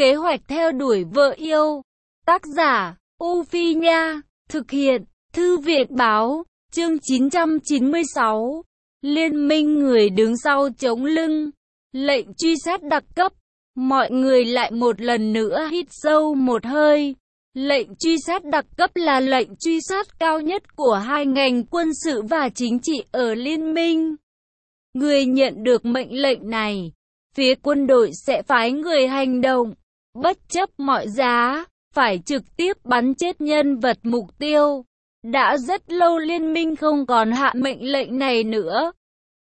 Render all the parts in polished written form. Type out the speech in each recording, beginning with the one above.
Kế hoạch theo đuổi vợ yêu. Tác giả, U Phi Nha. Thực hiện, Thư viện Báo. Chương 996. Liên minh người đứng sau chống lưng. Lệnh truy sát đặc cấp. Mọi người lại một lần nữa hít sâu một hơi. Lệnh truy sát đặc cấp là lệnh truy sát cao nhất của hai ngành quân sự và chính trị ở liên minh. Người nhận được mệnh lệnh này, phía quân đội sẽ phái người hành động, bất chấp mọi giá, phải trực tiếp bắn chết nhân vật mục tiêu. Đã rất lâu liên minh không còn hạ mệnh lệnh này nữa.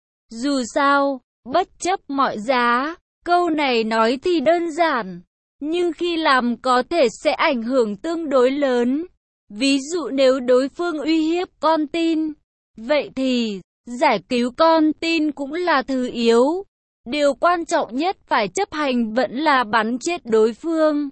Dù sao, bất chấp mọi giá, câu này nói thì đơn giản, nhưng khi làm có thể sẽ ảnh hưởng tương đối lớn. Ví dụ nếu đối phương uy hiếp con tin, vậy thì giải cứu con tin cũng là thứ yếu. Điều quan trọng nhất phải chấp hành vẫn là bắn chết đối phương.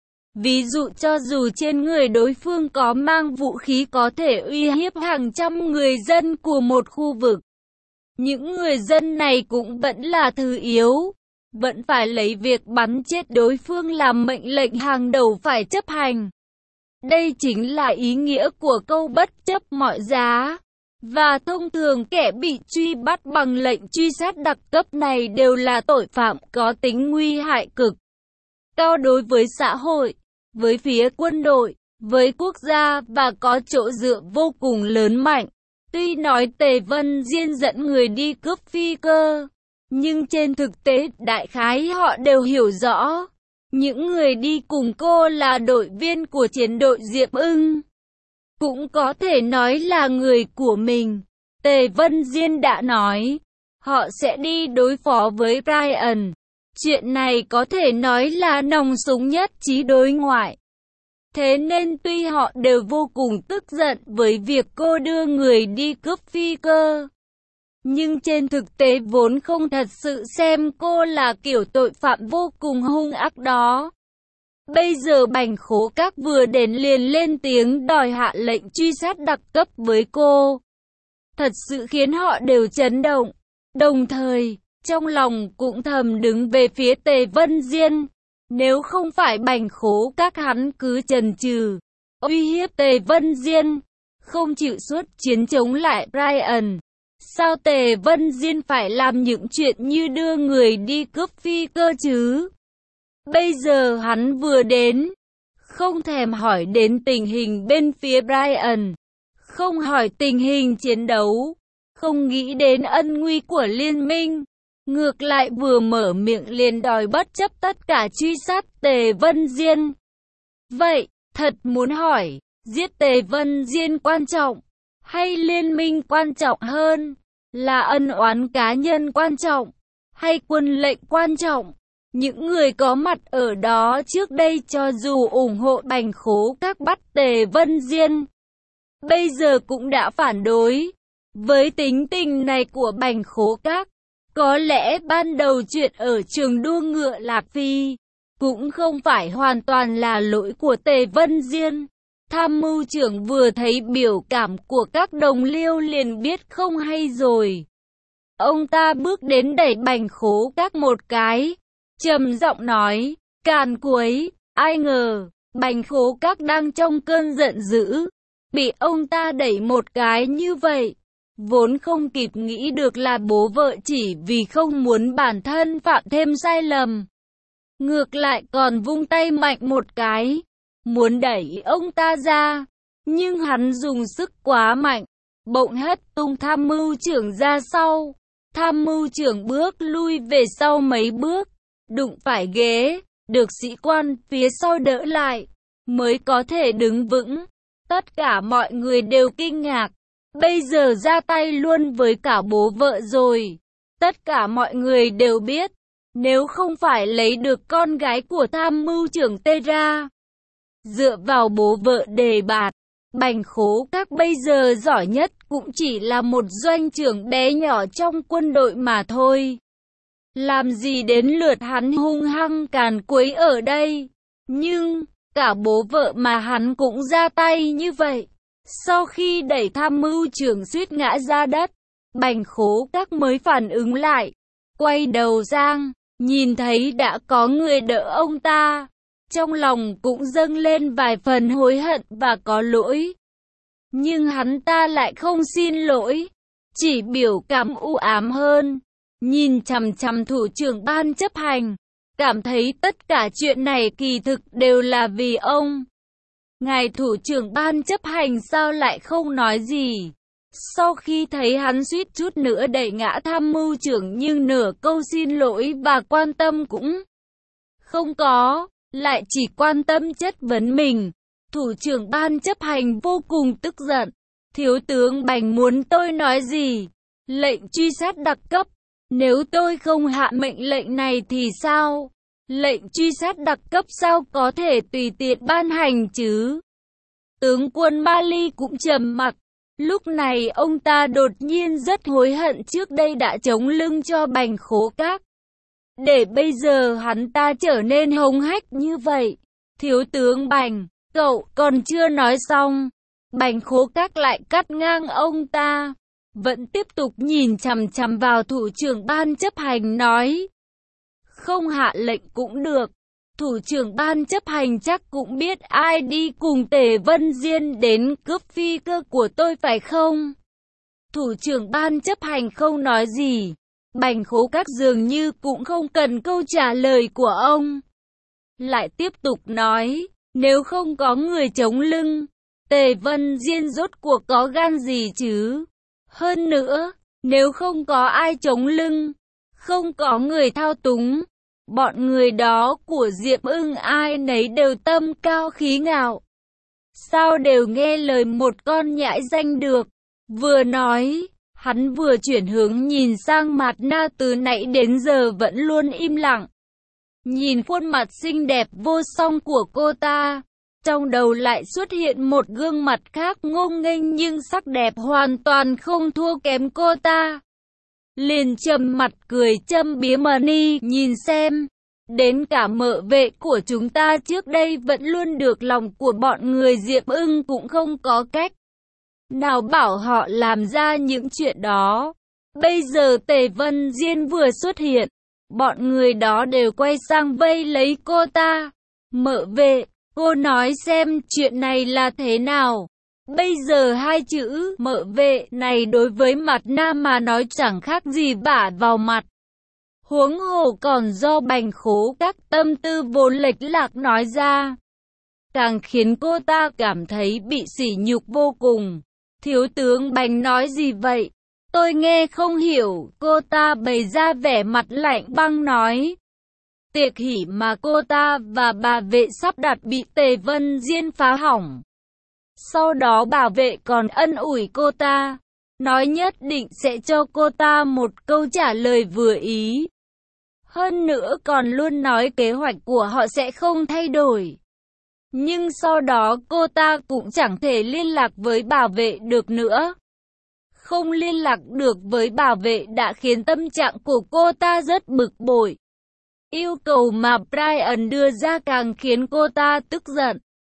Ví dụ cho dù trên người đối phương có mang vũ khí có thể uy hiếp hàng trăm người dân của một khu vực, những người dân này cũng vẫn là thứ yếu. Vẫn phải lấy việc bắn chết đối phương làm mệnh lệnh hàng đầu phải chấp hành. Đây chính là ý nghĩa của câu bất chấp mọi giá. Và thông thường kẻ bị truy bắt bằng lệnh truy sát đặc cấp này đều là tội phạm có tính nguy hại cực cao đối với xã hội, với phía quân đội, với quốc gia và có chỗ dựa vô cùng lớn mạnh. Tuy nói Tề Vân Diên dẫn người đi cướp phi cơ, nhưng trên thực tế đại khái họ đều hiểu rõ. Những người đi cùng cô là đội viên của chiến đội Diệp Ưng, cũng có thể nói là người của mình. Tề Vân Diên đã nói, họ sẽ đi đối phó với Brian. Chuyện này có thể nói là nòng súng nhất trí đối ngoại. Thế nên tuy họ đều vô cùng tức giận với việc cô đưa người đi cướp phi cơ, nhưng trên thực tế vốn không thật sự xem cô là kiểu tội phạm vô cùng hung ác đó. Bây giờ Bành Khố Các vừa đến liền lên tiếng đòi hạ lệnh truy sát đặc cấp với cô. Thật sự khiến họ đều chấn động. Đồng thời, trong lòng cũng thầm đứng về phía Tề Vân Diên. Nếu không phải Bành Khố Các hắn cứ chần chừ, uy hiếp Tề Vân Diên, không chịu xuất chiến chống lại Brian, sao Tề Vân Diên phải làm những chuyện như đưa người đi cướp phi cơ chứ? Bây giờ hắn vừa đến, không thèm hỏi đến tình hình bên phía Brian, không hỏi tình hình chiến đấu, không nghĩ đến ân nguy của liên minh. Ngược lại vừa mở miệng liền đòi bất chấp tất cả truy sát Tề Vân Diên. Vậy, thật muốn hỏi, giết Tề Vân Diên quan trọng, hay liên minh quan trọng hơn? Là ân oán cá nhân quan trọng, hay quân lệnh quan trọng? Những người có mặt ở đó trước đây cho dù ủng hộ Bành Khố Các bắt Tề Vân Diên, bây giờ cũng đã phản đối. Với tính tình này của Bành Khố Các, có lẽ ban đầu chuyện ở trường đua ngựa Lạc Phi cũng không phải hoàn toàn là lỗi của Tề Vân Diên. Tham mưu trưởng vừa thấy biểu cảm của các đồng liêu liền biết không hay rồi. Ông ta bước đến đẩy Bành Khố Các một cái, trầm giọng nói, càn quấy. Ai ngờ, Bành Khố Các đang trong cơn giận dữ, bị ông ta đẩy một cái như vậy. Vốn không kịp nghĩ được là bố vợ chỉ vì không muốn bản thân phạm thêm sai lầm, ngược lại còn vung tay mạnh một cái, muốn đẩy ông ta ra. Nhưng hắn dùng sức quá mạnh, bỗng hất tung tham mưu trưởng ra sau. Tham mưu trưởng bước lui về sau mấy bước, đụng phải ghế, được sĩ quan phía sau đỡ lại, mới có thể đứng vững. Tất cả mọi người đều kinh ngạc. Bây giờ ra tay luôn với cả bố vợ rồi. Tất cả mọi người đều biết, nếu không phải lấy được con gái của tham mưu trưởng Tê ra, dựa vào bố vợ đề bạt, Bành Khố Các bây giờ giỏi nhất cũng chỉ là một doanh trưởng bé nhỏ trong quân đội mà thôi. Làm gì đến lượt hắn hung hăng càn quấy ở đây. Nhưng, cả bố vợ mà hắn cũng ra tay như vậy. Sau khi đẩy tham mưu trưởng suýt ngã ra đất, Bành Khố Các mới phản ứng lại, quay đầu sang, nhìn thấy đã có người đỡ ông ta, trong lòng cũng dâng lên vài phần hối hận và có lỗi. Nhưng hắn ta lại không xin lỗi, chỉ biểu cảm u ám hơn, nhìn chằm chằm thủ trưởng ban chấp hành, cảm thấy tất cả chuyện này kỳ thực đều là vì ông. Ngài thủ trưởng ban chấp hành sao lại không nói gì? Sau khi thấy hắn suýt chút nữa đẩy ngã tham mưu trưởng nhưng nửa câu xin lỗi và quan tâm cũng không có, lại chỉ quan tâm chất vấn mình. Thủ trưởng ban chấp hành vô cùng tức giận. Thiếu tướng Bành muốn tôi nói gì? Lệnh truy sát đặc cấp. Nếu tôi không hạ mệnh lệnh này thì sao? Lệnh truy sát đặc cấp sao có thể tùy tiện ban hành chứ? Tướng quân Mali cũng trầm mặc. Lúc này ông ta đột nhiên rất hối hận trước đây đã chống lưng cho Bành Khố Các. Để bây giờ hắn ta trở nên hống hách như vậy. Thiếu tướng Bành, cậu còn chưa nói xong. Bành Khố Các lại cắt ngang ông ta. Vẫn tiếp tục nhìn chằm chằm vào thủ trưởng ban chấp hành nói. Không hạ lệnh cũng được. Thủ trưởng ban chấp hành chắc cũng biết ai đi cùng Tề Vân Diên đến cướp phi cơ của tôi phải không? Thủ trưởng ban chấp hành không nói gì. Bành Khố Các dường như cũng không cần câu trả lời của ông. Lại tiếp tục nói, nếu không có người chống lưng, Tề Vân Diên rốt cuộc có gan gì chứ? Hơn nữa, nếu không có ai chống lưng, không có người thao túng, bọn người đó của Diệp Ưng ai nấy đều tâm cao khí ngạo. Sao đều nghe lời một con nhãi danh được? Vừa nói, hắn vừa chuyển hướng nhìn sang Mạt Na từ nãy đến giờ vẫn luôn im lặng. Nhìn khuôn mặt xinh đẹp vô song của cô ta, trong đầu lại xuất hiện một gương mặt khác ngông nghênh nhưng sắc đẹp hoàn toàn không thua kém cô ta. Liền trầm mặt cười châm biếm Mani, nhìn xem, đến cả mợ vệ của chúng ta trước đây vẫn luôn được lòng của bọn người Diệp Ưng cũng không có cách nào bảo họ làm ra những chuyện đó. Bây giờ Tề Vân Diên vừa xuất hiện, bọn người đó đều quay sang vây lấy cô ta. Mợ vệ, cô nói xem chuyện này là thế nào? Bây giờ hai chữ mợ vệ này đối với Mạt Na mà nói chẳng khác gì vả vào mặt. Huống hồ còn do Bành Khố Các tâm tư vô lệch lạc nói ra, càng khiến cô ta cảm thấy bị sỉ nhục vô cùng. Thiếu tướng Bành nói gì vậy? Tôi nghe không hiểu. Cô ta bày ra vẻ mặt lạnh băng nói. Tiệc hỷ mà cô ta và bà vệ sắp đặt bị Tề Vân Diên phá hỏng. Sau đó bà vệ còn ân ủi cô ta, nói nhất định sẽ cho cô ta một câu trả lời vừa ý. Hơn nữa còn luôn nói kế hoạch của họ sẽ không thay đổi. Nhưng sau đó cô ta cũng chẳng thể liên lạc với bảo vệ được nữa. Không liên lạc được với bảo vệ đã khiến tâm trạng của cô ta rất bực bội. Yêu cầu mà Brian đưa ra càng khiến cô ta tức giận.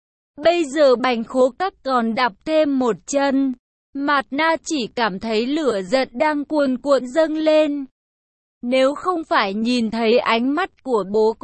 Bây giờ Bành Khố Các còn đạp thêm một chân. Mạt Na chỉ cảm thấy lửa giận đang cuồn cuộn dâng lên. Nếu không phải nhìn thấy ánh mắt của bố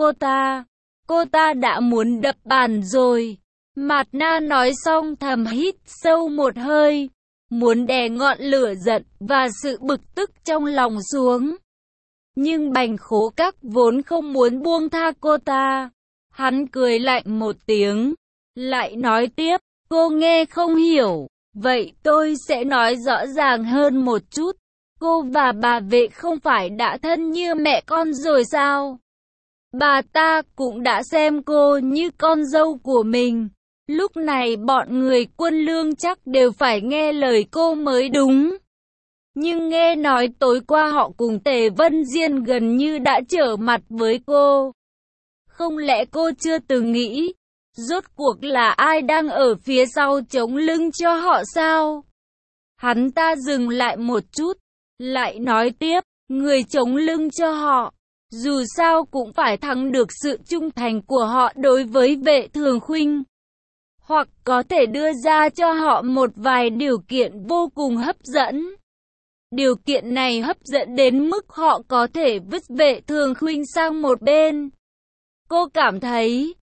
cô ta đã muốn đập bàn rồi. Mạt Na nói xong thầm hít sâu một hơi, muốn đè ngọn lửa giận và sự bực tức trong lòng xuống. Nhưng Bành Khố Các vốn không muốn buông tha cô ta. Hắn cười lạnh một tiếng, lại nói tiếp, cô nghe không hiểu, vậy tôi sẽ nói rõ ràng hơn một chút. Cô và bà vệ không phải đã thân như mẹ con rồi sao? Bà ta cũng đã xem cô như con dâu của mình. Lúc này bọn người Quân Lương chắc đều phải nghe lời cô mới đúng. Nhưng nghe nói tối qua họ cùng Tề Vân Diên gần như đã trở mặt với cô. Không lẽ cô chưa từng nghĩ, rốt cuộc là ai đang ở phía sau chống lưng cho họ sao? Hắn ta dừng lại một chút, lại nói tiếp, người chống lưng cho họ, dù sao cũng phải thắng được sự trung thành của họ đối với Vệ Thường Khuynh. Hoặc có thể đưa ra cho họ một vài điều kiện vô cùng hấp dẫn. Điều kiện này hấp dẫn đến mức họ có thể vứt Vệ Thường Khuynh sang một bên. Cô cảm thấy,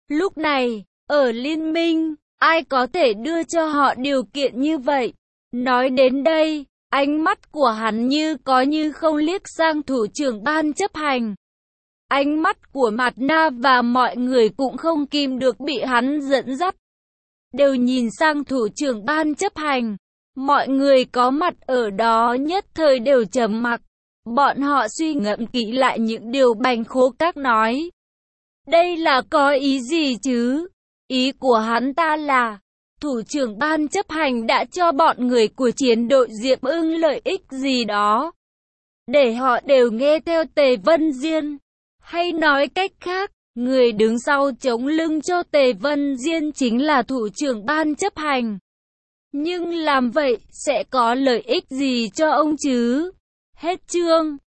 Lúc này, ở liên minh, ai có thể đưa cho họ điều kiện như vậy? Nói đến đây, ánh mắt của hắn như có như không liếc sang thủ trưởng ban chấp hành. Ánh mắt của Mạt Na và mọi người cũng không kìm được bị hắn dẫn dắt. Đều nhìn sang thủ trưởng ban chấp hành. Mọi người có mặt ở đó nhất thời đều trầm mặc. Bọn họ suy ngẫm kỹ lại những điều Bành Khố Các nói. Đây là có ý gì chứ? Ý của hắn ta là, thủ trưởng ban chấp hành đã cho bọn người của chiến đội Diệp Ưng lợi ích gì đó, để họ đều nghe theo Tề Vân Diên. Hay nói cách khác, người đứng sau chống lưng cho Tề Vân Diên chính là thủ trưởng ban chấp hành. Nhưng làm vậy sẽ có lợi ích gì cho ông chứ? Hết chương.